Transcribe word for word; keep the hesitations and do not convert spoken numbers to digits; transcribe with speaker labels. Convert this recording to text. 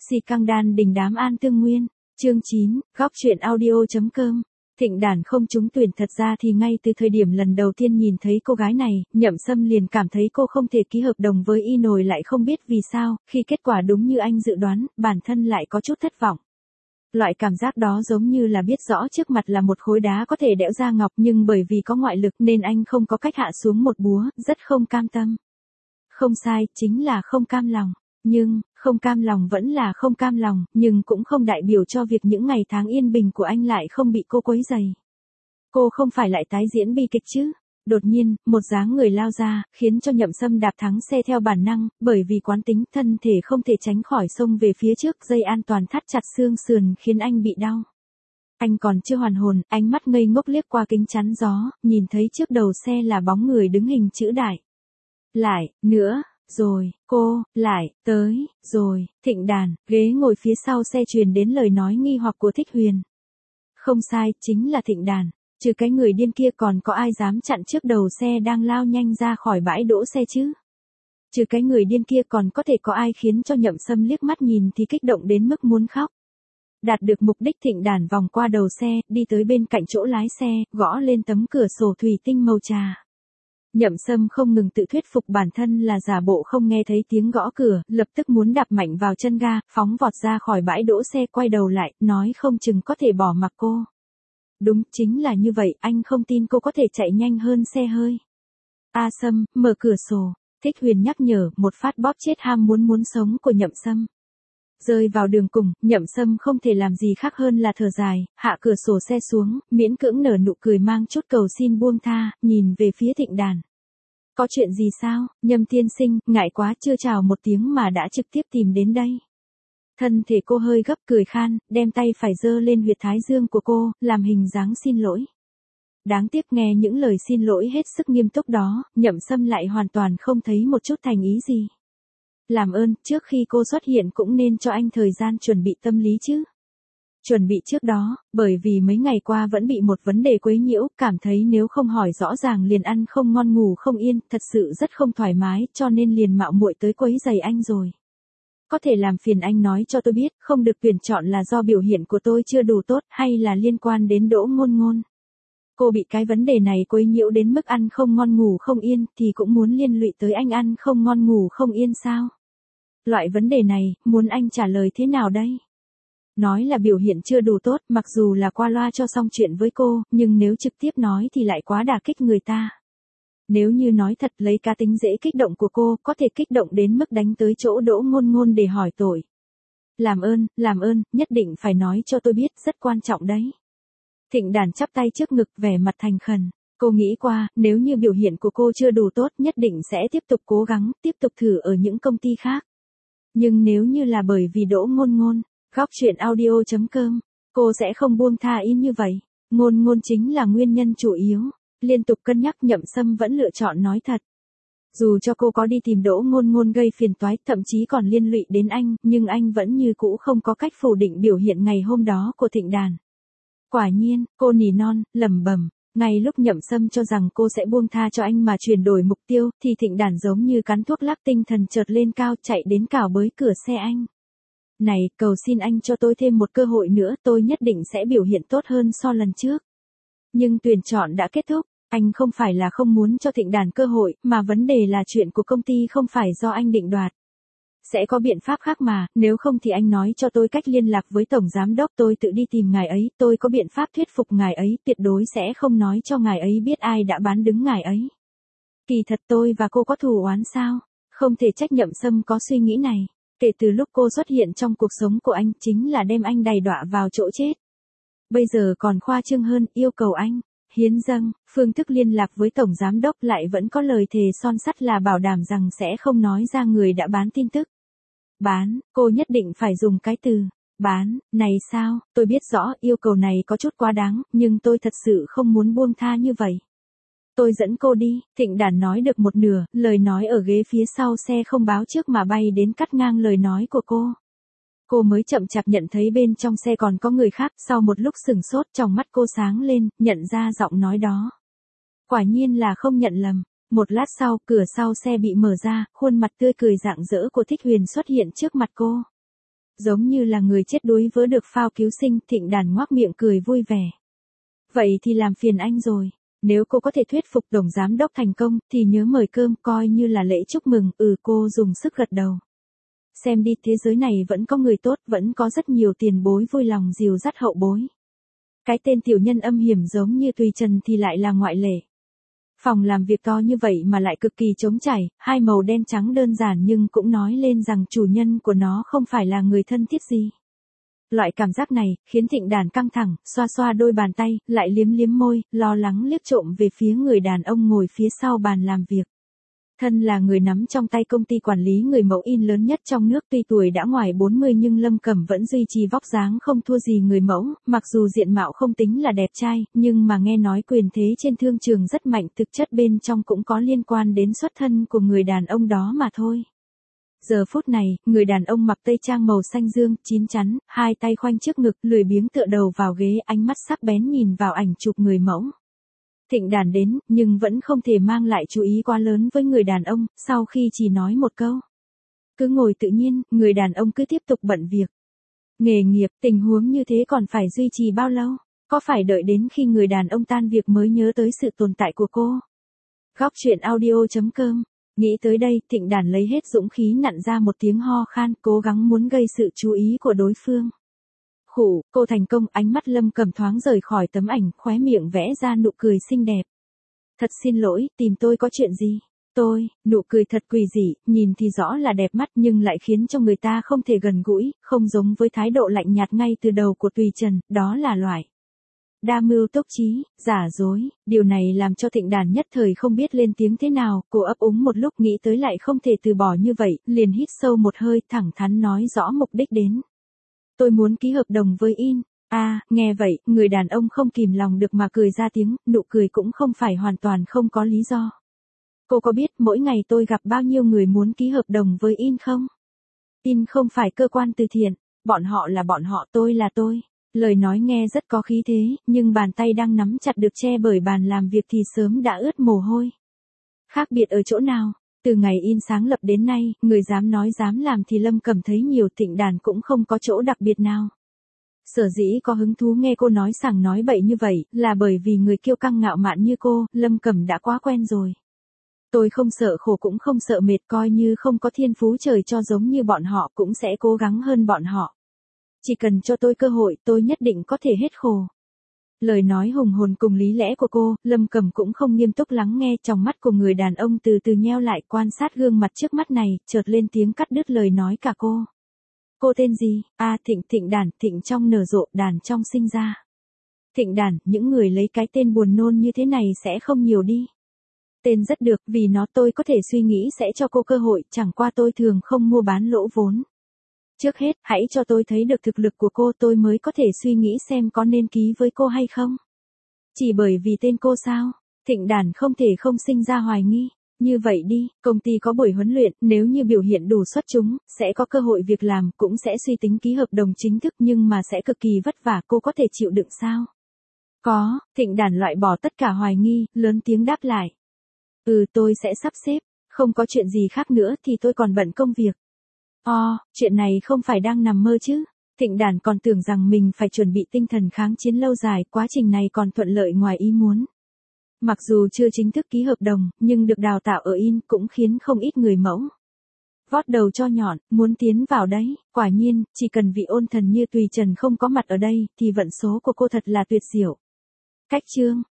Speaker 1: Si căng đan đình đám an tương nguyên. Chương chín, góc truyện audio.com. Thịnh Đản không trúng tuyển. Thật ra thì ngay từ thời điểm lần đầu tiên nhìn thấy cô gái này, Nhậm Sâm liền cảm thấy cô không thể ký hợp đồng với Y Nồi, lại không biết vì sao, khi kết quả đúng như anh dự đoán, bản thân lại có chút thất vọng. Loại cảm giác đó giống như là biết rõ trước mặt là một khối đá có thể đẽo ra ngọc, nhưng bởi vì có ngoại lực nên anh không có cách hạ xuống một búa, rất không cam tâm. Không sai, chính là không cam lòng. Nhưng, không cam lòng vẫn là không cam lòng, nhưng cũng không đại biểu cho việc những ngày tháng yên bình của anh lại không bị cô quấy rầy. Cô không phải lại tái diễn bi kịch chứ? Đột nhiên, một dáng người lao ra, khiến cho Nhậm Sâm đạp thắng xe theo bản năng, bởi vì quán tính thân thể không thể tránh khỏi xông về phía trước, dây an toàn thắt chặt xương sườn khiến anh bị đau. Anh còn chưa hoàn hồn, ánh mắt ngây ngốc liếc qua kính chắn gió, nhìn thấy trước đầu xe là bóng người đứng hình chữ đại. Lại, nữa. Rồi, cô, lại, tới, rồi, Thịnh Đản, ghế ngồi phía sau xe truyền đến lời nói nghi hoặc của Thích Huyền. Không sai, chính là Thịnh Đản, trừ cái người điên kia còn có ai dám chặn trước đầu xe đang lao nhanh ra khỏi bãi đỗ xe chứ? Trừ cái người điên kia còn có thể có ai khiến cho Nhậm Sâm liếc mắt nhìn thì kích động đến mức muốn khóc. Đạt được mục đích, Thịnh Đản vòng qua đầu xe, đi tới bên cạnh chỗ lái xe, gõ lên tấm cửa sổ thủy tinh màu trà. Nhậm Sâm không ngừng tự thuyết phục bản thân là giả bộ không nghe thấy tiếng gõ cửa, lập tức muốn đạp mạnh vào chân ga, phóng vọt ra khỏi bãi đỗ xe, quay đầu lại, nói không chừng có thể bỏ mặc cô. Đúng, chính là như vậy, anh không tin cô có thể chạy nhanh hơn xe hơi. A Sâm, mở cửa sổ, Thích Huyền nhắc nhở, một phát bóp chết ham muốn muốn sống của Nhậm Sâm. Rơi vào đường cùng, Nhậm Sâm không thể làm gì khác hơn là thở dài, hạ cửa sổ xe xuống, miễn cưỡng nở nụ cười mang chút cầu xin buông tha, nhìn về phía Thịnh Đản. Có chuyện gì sao, Nhâm tiên sinh, ngại quá, chưa chào một tiếng mà đã trực tiếp tìm đến đây. Thân thể cô hơi gấp, cười khan, đem tay phải giơ lên huyệt thái dương của cô, làm hình dáng xin lỗi. Đáng tiếc nghe những lời xin lỗi hết sức nghiêm túc đó, Nhậm Sâm lại hoàn toàn không thấy một chút thành ý gì. Làm ơn, trước khi cô xuất hiện cũng nên cho anh thời gian chuẩn bị tâm lý chứ. Chuẩn bị trước đó, bởi vì mấy ngày qua vẫn bị một vấn đề quấy nhiễu, cảm thấy nếu không hỏi rõ ràng liền ăn không ngon ngủ không yên, thật sự rất không thoải mái, cho nên liền mạo muội tới quấy rầy anh rồi. Có thể làm phiền anh nói cho tôi biết, không được tuyển chọn là do biểu hiện của tôi chưa đủ tốt, hay là liên quan đến Đỗ Ngôn Ngôn. Cô bị cái vấn đề này quấy nhiễu đến mức ăn không ngon ngủ không yên, thì cũng muốn liên lụy tới anh ăn không ngon ngủ không yên sao? Loại vấn đề này, muốn anh trả lời thế nào đây? Nói là biểu hiện chưa đủ tốt, mặc dù là qua loa cho xong chuyện với cô, nhưng nếu trực tiếp nói thì lại quá đả kích người ta. Nếu như nói thật, lấy cá tính dễ kích động của cô, có thể kích động đến mức đánh tới chỗ Đỗ Ngôn Ngôn để hỏi tội. Làm ơn, làm ơn, nhất định phải nói cho tôi biết, rất quan trọng đấy. Thịnh Đản chắp tay trước ngực, vẻ mặt thành khẩn. Cô nghĩ qua, nếu như biểu hiện của cô chưa đủ tốt, nhất định sẽ tiếp tục cố gắng, tiếp tục thử ở những công ty khác. Nhưng nếu như là bởi vì Đỗ Ngôn Ngôn, góc truyện audio.com, cô sẽ không buông tha in như vậy. Ngôn Ngôn chính là nguyên nhân chủ yếu. Liên tục cân nhắc, Nhậm Sâm vẫn lựa chọn nói thật. Dù cho cô có đi tìm Đỗ Ngôn Ngôn gây phiền toái, thậm chí còn liên lụy đến anh, nhưng anh vẫn như cũ không có cách phủ định biểu hiện ngày hôm đó của Thịnh Đản. Quả nhiên, cô nỉ non, lẩm bẩm. Ngay lúc Nhậm Sâm cho rằng cô sẽ buông tha cho anh mà chuyển đổi mục tiêu, thì Thịnh Đản giống như cắn thuốc lắc, tinh thần chợt lên cao, chạy đến cào bới cửa xe anh. Này, cầu xin anh cho tôi thêm một cơ hội nữa, tôi nhất định sẽ biểu hiện tốt hơn so lần trước. Nhưng tuyển chọn đã kết thúc, anh không phải là không muốn cho Thịnh Đản cơ hội, mà vấn đề là chuyện của công ty không phải do anh định đoạt. Sẽ có biện pháp khác mà, nếu không thì anh nói cho tôi cách liên lạc với tổng giám đốc, tôi tự đi tìm ngài ấy, tôi có biện pháp thuyết phục ngài ấy, tuyệt đối sẽ không nói cho ngài ấy biết ai đã bán đứng ngài ấy. Kỳ thật tôi và cô có thù oán sao? Không thể trách Nhậm Sâm có suy nghĩ này. Kể từ lúc cô xuất hiện trong cuộc sống của anh, chính là đem anh đày đọa vào chỗ chết. Bây giờ còn khoa trương hơn, yêu cầu anh hiến dâng, phương thức liên lạc với tổng giám đốc, lại vẫn có lời thề son sắt là bảo đảm rằng sẽ không nói ra người đã bán tin tức. Bán, cô nhất định phải dùng cái từ bán này sao? Tôi biết rõ yêu cầu này có chút quá đáng, nhưng tôi thật sự không muốn buông tha như vậy. Tôi dẫn cô đi. Thịnh Đản nói được một nửa, lời nói ở ghế phía sau xe không báo trước mà bay đến cắt ngang lời nói của cô. Cô mới chậm chạp nhận thấy bên trong xe còn có người khác, sau một lúc sửng sốt, trong mắt cô sáng lên, nhận ra giọng nói đó. Quả nhiên là không nhận lầm. Một lát sau, cửa sau xe bị mở ra, khuôn mặt tươi cười rạng rỡ của Thích Huyền xuất hiện trước mặt cô. Giống như là người chết đuối vớ được phao cứu sinh, Thịnh Đàn ngoác miệng cười vui vẻ. Vậy thì làm phiền anh rồi. Nếu cô có thể thuyết phục tổng giám đốc thành công, thì nhớ mời cơm coi như là lễ chúc mừng. Ừ, cô dùng sức gật đầu. Xem đi, thế giới này vẫn có người tốt, vẫn có rất nhiều tiền bối vui lòng dìu dắt hậu bối. Cái tên tiểu nhân âm hiểm giống như Tùy Trần thì lại là ngoại lệ. Phòng làm việc to như vậy mà lại cực kỳ trống trải, hai màu đen trắng đơn giản nhưng cũng nói lên rằng chủ nhân của nó không phải là người thân thiết gì. Loại cảm giác này, khiến Thịnh Đàn căng thẳng, xoa xoa đôi bàn tay, lại liếm liếm môi, lo lắng liếc trộm về phía người đàn ông ngồi phía sau bàn làm việc. Thân là người nắm trong tay công ty quản lý người mẫu in lớn nhất trong nước, tuy tuổi đã ngoài bốn mươi nhưng Lâm Cẩm vẫn duy trì vóc dáng không thua gì người mẫu, mặc dù diện mạo không tính là đẹp trai, nhưng mà nghe nói quyền thế trên thương trường rất mạnh, thực chất bên trong cũng có liên quan đến xuất thân của người đàn ông đó mà thôi. Giờ phút này, người đàn ông mặc tây trang màu xanh dương, chín chắn, hai tay khoanh trước ngực, lười biếng tựa đầu vào ghế, ánh mắt sắc bén nhìn vào ảnh chụp người mẫu. Thịnh Đàn đến, nhưng vẫn không thể mang lại chú ý quá lớn với người đàn ông, sau khi chỉ nói một câu. Cứ ngồi tự nhiên, người đàn ông cứ tiếp tục bận việc. Nghề nghiệp, tình huống như thế còn phải duy trì bao lâu? Có phải đợi đến khi người đàn ông tan việc mới nhớ tới sự tồn tại của cô? Góc truyện audio chấm com. Nghĩ tới đây, Thịnh Đàn lấy hết dũng khí nặn ra một tiếng ho khan, cố gắng muốn gây sự chú ý của đối phương. Khủ, cô thành công, ánh mắt Lâm Cẩm thoáng rời khỏi tấm ảnh, khóe miệng vẽ ra nụ cười xinh đẹp. Thật xin lỗi, tìm tôi có chuyện gì? Tôi, nụ cười thật quỷ dị, nhìn thì rõ là đẹp mắt nhưng lại khiến cho người ta không thể gần gũi, không giống với thái độ lạnh nhạt ngay từ đầu của Tùy Trần, đó là loại đa mưu tốc trí, giả dối, điều này làm cho Thịnh Đàn nhất thời không biết lên tiếng thế nào, cô ấp úng một lúc nghĩ tới lại không thể từ bỏ như vậy, liền hít sâu một hơi thẳng thắn nói rõ mục đích đến. Tôi muốn ký hợp đồng với in. À, nghe vậy, người đàn ông không kìm lòng được mà cười ra tiếng, nụ cười cũng không phải hoàn toàn không có lý do. Cô có biết mỗi ngày tôi gặp bao nhiêu người muốn ký hợp đồng với in không? In không phải cơ quan từ thiện, bọn họ là bọn họ, tôi là tôi. Lời nói nghe rất có khí thế, nhưng bàn tay đang nắm chặt được che bởi bàn làm việc thì sớm đã ướt mồ hôi. Khác biệt ở chỗ nào? Từ ngày in sáng lập đến nay, người dám nói dám làm thì Lâm Cẩm thấy nhiều, Thịnh Đàn cũng không có chỗ đặc biệt nào. Sở dĩ có hứng thú nghe cô nói sảng nói bậy như vậy, là bởi vì người kiêu căng ngạo mạn như cô, Lâm Cẩm đã quá quen rồi. Tôi không sợ khổ cũng không sợ mệt, coi như không có thiên phú trời cho giống như bọn họ cũng sẽ cố gắng hơn bọn họ. Chỉ cần cho tôi cơ hội, tôi nhất định có thể hết khổ. Lời nói hùng hồn cùng lý lẽ của cô, Lâm Cẩm cũng không nghiêm túc lắng nghe, trong mắt của người đàn ông từ từ nheo lại, quan sát gương mặt trước mắt này, chợt lên tiếng cắt đứt lời nói cả cô. Cô tên gì? À, Thịnh. Thịnh Đàn, Thịnh trong nở rộ, đàn trong sinh ra. Thịnh Đàn, những người lấy cái tên buồn nôn như thế này sẽ không nhiều đi. Tên rất được, vì nó tôi có thể suy nghĩ sẽ cho cô cơ hội, chẳng qua tôi thường không mua bán lỗ vốn. Trước hết, hãy cho tôi thấy được thực lực của cô, tôi mới có thể suy nghĩ xem có nên ký với cô hay không. Chỉ bởi vì tên cô sao? Thịnh Đàn không thể không sinh ra hoài nghi. Như vậy đi, công ty có buổi huấn luyện, nếu như biểu hiện đủ xuất chúng, sẽ có cơ hội việc làm, cũng sẽ suy tính ký hợp đồng chính thức nhưng mà sẽ cực kỳ vất vả, cô có thể chịu đựng sao? Có, Thịnh Đàn loại bỏ tất cả hoài nghi, lớn tiếng đáp lại. Ừ, tôi sẽ sắp xếp, không có chuyện gì khác nữa thì tôi còn bận công việc. Ồ, chuyện này không phải đang nằm mơ chứ? Thịnh Đàn còn tưởng rằng mình phải chuẩn bị tinh thần kháng chiến lâu dài, quá trình này còn thuận lợi ngoài ý muốn. Mặc dù chưa chính thức ký hợp đồng, nhưng được đào tạo ở in cũng khiến không ít người mẫu vót đầu cho nhọn, muốn tiến vào đấy. Quả nhiên, chỉ cần vị ôn thần như Tùy Trần không có mặt ở đây, thì vận số của cô thật là tuyệt diệu. Cách chương